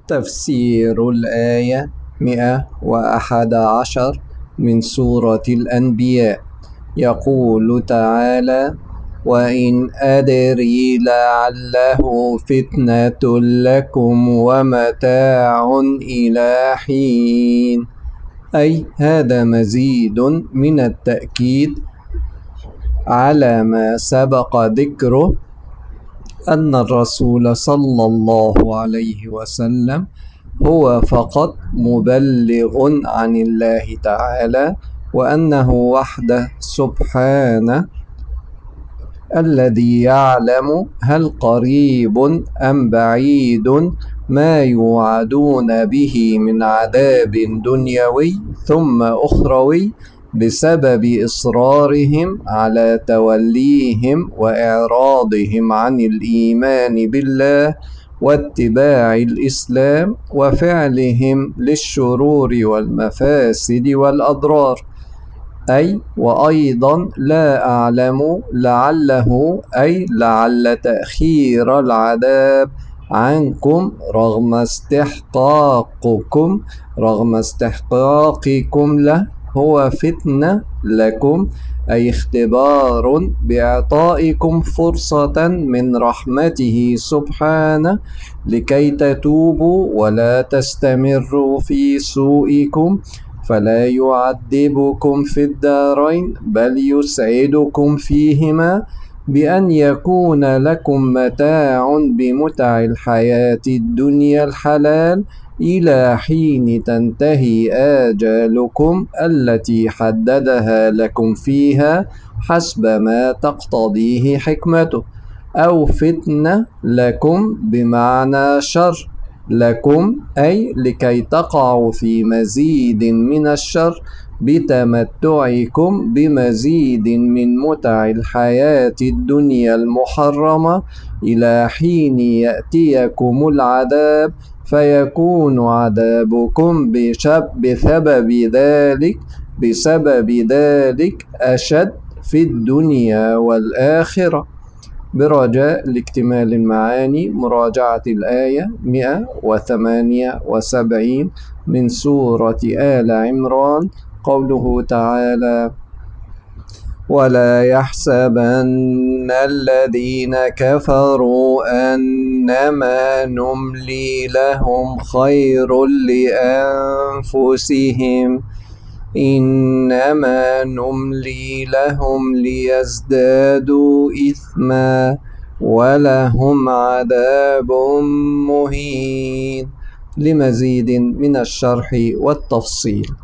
تفسير الآية 111 من سورة الأنبياء. يقول تعالى: وإن أدري لعله فتنة لكم ومتاع إلى حين، أي هذا مزيد من التأكيد على ما سبق ذكره، أن الرسول صلى الله عليه وسلم هو فقط مبلغ عن الله تعالى، وأنه وحده سبحانه الذي يعلم هل قريب أم بعيد ما يوعدون به من عذاب دنيوي ثم أخروي بسبب إصرارهم على توليهم وإعراضهم عن الإيمان بالله واتباع الإسلام وفعلهم للشرور والمفاسد والأضرار. أي وأيضا لا أعلم لعله، أي لعل تأخير العذاب عنكم رغم استحقاقكم له هو فتنة لكم، أي اختبار بإعطائكم فرصة من رحمته سبحانه لكي تتوبوا ولا تستمروا في سوءكم، فلا يعذبكم في الدارين بل يسعدكم فيهما بأن يكون لكم متاع بمتع الحياة الدنيا الحلال إلى حين تنتهي آجالكم التي حددها لكم فيها حسب ما تقتضيه حكمته. أو فتنة لكم بمعنى شر، لكم أي لكي تقعوا في مزيد من الشر بتمتعكم بمزيد من متع الحياة الدنيا المحرمة إلى حين يأتيكم العذاب، فيكون عذابكم بسبب ذلك أشد في الدنيا والآخرة. برجاء لاكتمال المعاني مراجعة الآية 178 من سورة آل عمران. قوله تعالى: ولا يحسبن الذين كفروا أنما نملي لهم خير لأنفسهم، إنما نملي لهم ليزدادوا إثما ولهم عذاب مهين. لمزيد من الشرح والتفصيل